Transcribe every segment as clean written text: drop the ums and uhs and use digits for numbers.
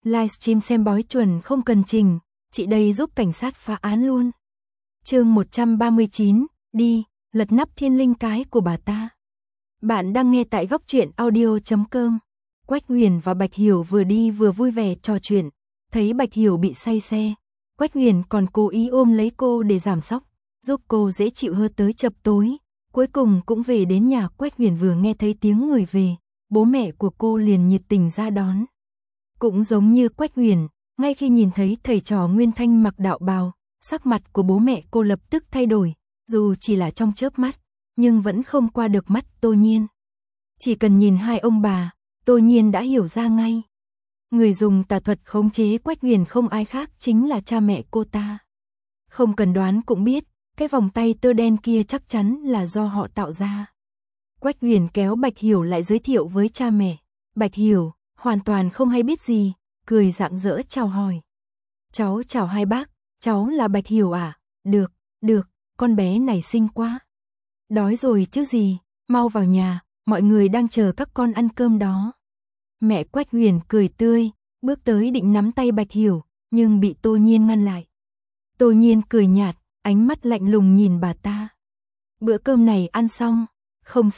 Livestream xem bói chuẩn không cần trình, chị đây giúp cảnh sát phá án luôn. Chương 139, đi, lật nắp thiên linh cái của bà ta. Bạn đang nghe tại góc truyện audio.com. Quách Huyền và Bạch Hiểu vừa đi vừa vui vẻ trò chuyện, thấy Bạch Hiểu bị say xe, Quách Huyền còn cố ý ôm lấy cô để giảm sốc, giúp cô dễ chịu hơn tới chập tối. Cuối cùng cũng về đến nhà. Quách Huyền vừa nghe thấy tiếng người về, bố mẹ của cô liền nhiệt tình ra đón. Cũng giống như Quách Huyền, ngay khi nhìn thấy thầy trò Nguyên Thanh mặc đạo bào, sắc mặt của bố mẹ cô lập tức thay đổi, dù chỉ là trong chớp mắt, nhưng vẫn không qua được mắt Tô Nhiên. Chỉ cần nhìn hai ông bà, Tô Nhiên đã hiểu ra ngay. Người dùng tà thuật khống chế Quách Huyền không ai khác chính là cha mẹ cô ta. Không cần đoán cũng biết, cái vòng tay tơ đen kia chắc chắn là do họ tạo ra. Quách Huyền kéo Bạch Hiểu lại giới thiệu với cha mẹ. Bạch Hiểu hoàn toàn không hay biết gì, cười rạng rỡ chào hỏi. Cháu chào hai bác, cháu là Bạch Hiểu à? Được, con bé này xinh quá. Đói rồi chứ gì, mau vào nhà, mọi người đang chờ các con ăn cơm đó. Mẹ Quách Huyền cười tươi, bước tới định nắm tay Bạch Hiểu, nhưng bị Tô Nhiên ngăn lại. Tô Nhiên cười nhạt, ánh mắt lạnh lùng nhìn bà ta. Bữa cơm này ăn xong, không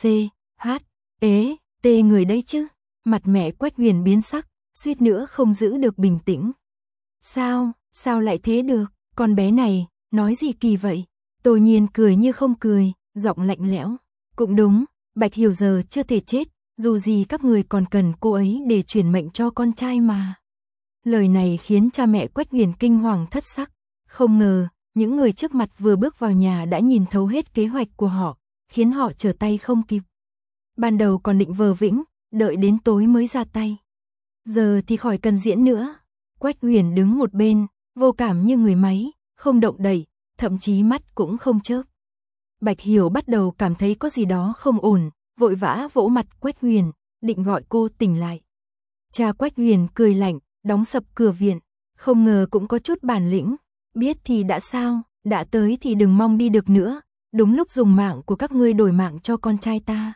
tê người đấy chứ. Mặt mẹ Quách Huyền biến sắc, suýt nữa không giữ được bình tĩnh. Sao lại thế được, con bé này, nói gì kỳ vậy? Tô Nhiên cười như không cười, giọng lạnh lẽo. Cũng đúng, Bạch Hiểu giờ chưa thể chết, dù gì các người còn cần cô ấy để chuyển mệnh cho con trai mà. Lời này khiến cha mẹ Quách Huyền kinh hoàng thất sắc, không ngờ, những người trước mặt vừa bước vào nhà đã nhìn thấu hết kế hoạch của họ, khiến họ trở tay không kịp. Ban đầu còn định vờ vĩnh, đợi đến tối mới ra tay. Giờ thì khỏi cần diễn nữa. Quách Huyền đứng một bên, vô cảm như người máy, không động đậy, thậm chí mắt cũng không chớp. Bạch Hiểu bắt đầu cảm thấy có gì đó không ổn, vội vã vỗ mặt Quách Huyền, định gọi cô tỉnh lại. Cha Quách Huyền cười lạnh, đóng sập cửa viện, không ngờ cũng có chút bản lĩnh, biết thì đã sao, đã tới thì đừng mong đi được nữa, đúng lúc dùng mạng của các ngươi đổi mạng cho con trai ta.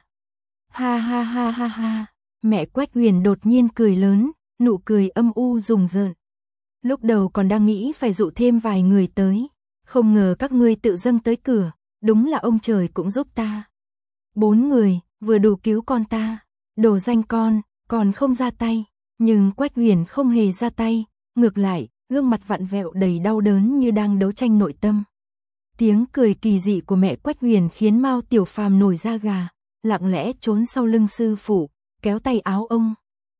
Ha, mẹ Quách Huyền đột nhiên cười lớn, nụ cười âm u rùng rợn. Lúc đầu còn đang nghĩ phải dụ thêm vài người tới, không ngờ các ngươi tự dâng tới cửa, đúng là ông trời cũng giúp ta. 4 người, vừa đủ cứu con ta, đồ danh con, còn không ra tay, nhưng Quách Huyền không hề ra tay, ngược lại, gương mặt vặn vẹo đầy đau đớn như đang đấu tranh nội tâm. Tiếng cười kỳ dị của mẹ Quách Huyền khiến Mao Tiểu Phàm nổi da gà, lặng lẽ trốn sau lưng sư phụ, kéo tay áo ông.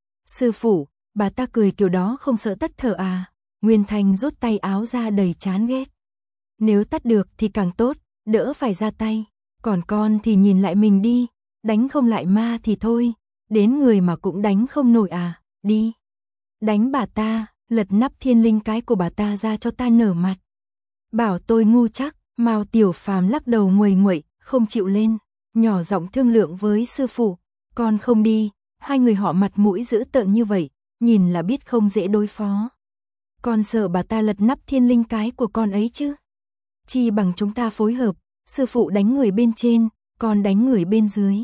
Sư phụ, bà ta cười kiểu đó không sợ tắt thở à? Nguyên Thanh rút tay áo ra đầy chán ghét. Nếu tắt được thì càng tốt, đỡ phải ra tay. Còn con thì nhìn lại mình đi, đánh không lại ma thì thôi, đến người mà cũng đánh không nổi à, đi. Đánh bà ta, lật nắp thiên linh cái của bà ta ra cho ta nở mặt. Bảo tôi ngu chắc, Mao Tiểu Phàm lắc đầu nguầy nguậy, không chịu lên, nhỏ giọng thương lượng với sư phụ, con không đi, hai người họ mặt mũi dữ tợn như vậy, nhìn là biết không dễ đối phó. Con sợ bà ta lật nắp thiên linh cái của con ấy chứ. Chi bằng chúng ta phối hợp, sư phụ đánh người bên trên, con đánh người bên dưới.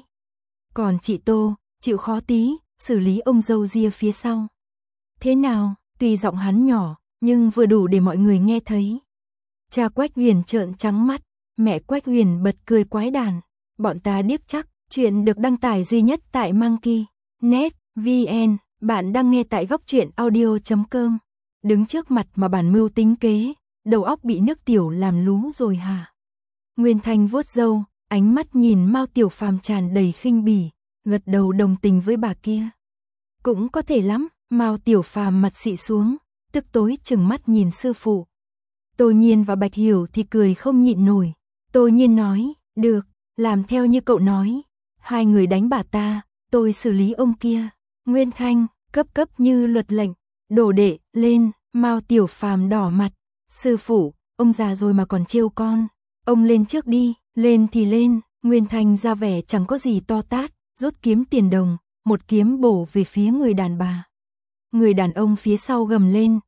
Còn chị Tô, chịu khó tí, xử lý ông dâu ria phía sau. Thế nào, tuy giọng hắn nhỏ, nhưng vừa đủ để mọi người nghe thấy. Cha Quách Huyền trợn trắng mắt, mẹ Quách Huyền bật cười quái đản. Bọn ta điếc chắc, chuyện được đăng tải duy nhất tại Monkey.net VN, bạn đang nghe tại góc truyện audio.com. Đứng trước mặt mà bản mưu tính kế, đầu óc bị nước tiểu làm lú rồi hả? Nguyên Thanh vuốt râu, ánh mắt nhìn Mao Tiểu Phàm tràn đầy khinh bỉ, gật đầu đồng tình với bà kia. Cũng có thể lắm, Mao Tiểu Phàm mặt xị xuống, tức tối chừng mắt nhìn sư phụ. Tô Nhiên và Bạch Hiểu thì cười không nhịn nổi. Tô Nhiên nói, được, làm theo như cậu nói. Hai người đánh bà ta, tôi xử lý ông kia. Nguyên Thanh, cấp như luật lệnh. Đồ đệ, lên, Mao Tiểu Phàm đỏ mặt. Sư phụ, ông già rồi mà còn trêu con. Ông lên trước đi, lên thì lên. Nguyên Thanh ra vẻ chẳng có gì to tát, rút kiếm tiền đồng, một kiếm bổ về phía người đàn bà. Người đàn ông phía sau gầm lên,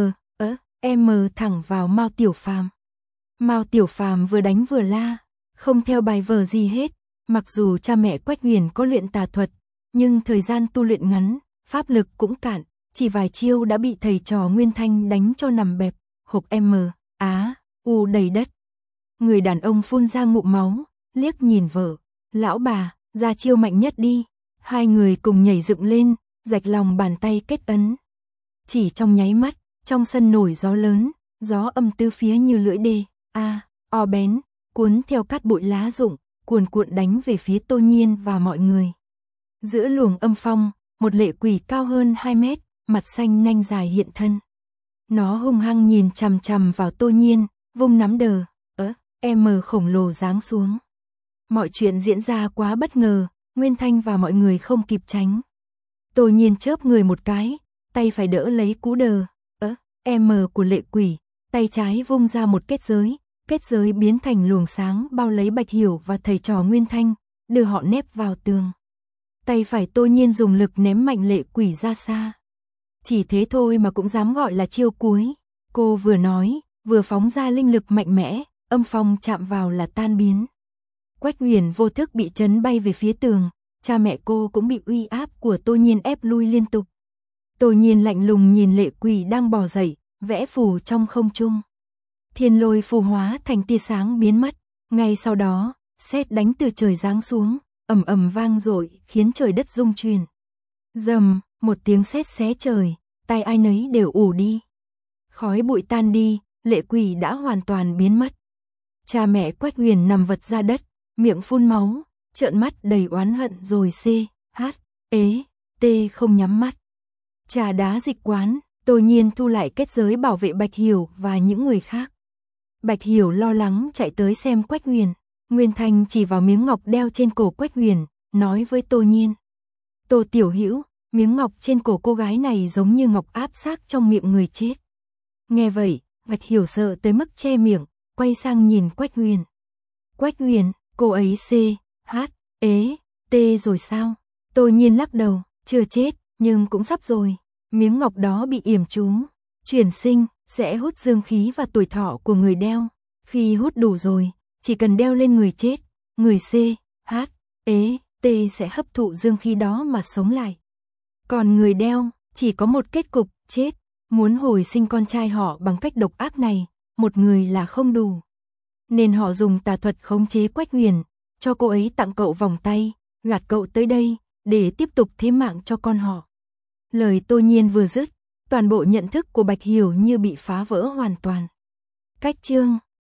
em thẳng vào Mao Tiểu Phàm. Mao Tiểu Phàm vừa đánh vừa la, không theo bài vở gì hết. Mặc dù cha mẹ Quách Huyền có luyện tà thuật, nhưng thời gian tu luyện ngắn, pháp lực cũng cạn, chỉ vài chiêu đã bị thầy trò Nguyên Thanh đánh cho nằm bẹp, hộc u đầy đất. Người đàn ông phun ra ngụm máu, liếc nhìn vợ, lão bà, ra chiêu mạnh nhất đi. Hai người cùng nhảy dựng lên, rạch lòng bàn tay kết ấn. Chỉ trong nháy mắt, trong sân nổi gió lớn, gió âm tứ phía như lưỡi đê, o bén, cuốn theo cát bụi lá rụng, cuồn cuộn đánh về phía Tô Nhiên và mọi người. Giữa luồng âm phong, một lệ quỷ cao hơn 2 mét, mặt xanh nanh dài hiện thân. Nó hung hăng nhìn chằm chằm vào Tô Nhiên, vung nắm đờ, khổng lồ giáng xuống. Mọi chuyện diễn ra quá bất ngờ, Nguyên Thanh và mọi người không kịp tránh. Tô Nhiên chớp người một cái, tay phải đỡ lấy cú đờ, của lệ quỷ, tay trái vung ra một kết giới biến thành luồng sáng bao lấy Bạch Hiểu và thầy trò Nguyên Thanh, đưa họ nép vào tường. Tay phải Tô Nhiên dùng lực ném mạnh lệ quỷ ra xa. Chỉ thế thôi mà cũng dám gọi là chiêu cuối. Cô vừa nói, vừa phóng ra linh lực mạnh mẽ, âm phong chạm vào là tan biến. Quách Huyền vô thức bị chấn bay về phía tường, cha mẹ cô cũng bị uy áp của Tô Nhiên ép lui liên tục. Tô Nhiên lạnh lùng nhìn lệ quỷ đang bò dậy, vẽ phù trong không trung. Thiên lôi phù hóa thành tia sáng biến mất, ngay sau đó, sét đánh từ trời giáng xuống, ầm ầm vang dội khiến trời đất rung chuyển. Rầm, một tiếng sét xé trời, tai ai nấy đều ù đi. Khói bụi tan đi, lệ quỷ đã hoàn toàn biến mất. Cha mẹ Quách Huyền nằm vật ra đất, miệng phun máu, trợn mắt đầy oán hận rồi không nhắm mắt. Trà đá dịch quán, Tô Nhiên thu lại kết giới bảo vệ Bạch Hiểu và những người khác. Bạch Hiểu lo lắng chạy tới xem Quách Huyền. Nguyên Thanh chỉ vào miếng ngọc đeo trên cổ Quách Huyền, nói với Tô Nhiên. Tô tiểu hữu, miếng ngọc trên cổ cô gái này giống như ngọc áp xác trong miệng người chết. Nghe vậy, Bạch Hiểu sợ tới mức che miệng, quay sang nhìn Quách Huyền. Quách Huyền, cô ấy rồi sao? Tô Nhiên lắc đầu, chưa chết, nhưng cũng sắp rồi. Miếng ngọc đó bị yểm chú, chuyển sinh, sẽ hút dương khí và tuổi thọ của người đeo. Khi hút đủ rồi, chỉ cần đeo lên người chết, người sẽ hấp thụ dương khí đó mà sống lại. Còn người đeo, chỉ có một kết cục, chết. Muốn hồi sinh con trai họ bằng cách độc ác này, một người là không đủ. Nên họ dùng tà thuật khống chế Quách Huyền, cho cô ấy tặng cậu vòng tay, gạt cậu tới đây, để tiếp tục thế mạng cho con họ. Lời Tô Nhiên vừa dứt, toàn bộ nhận thức của Bạch Hiểu như bị phá vỡ hoàn toàn. Cách chương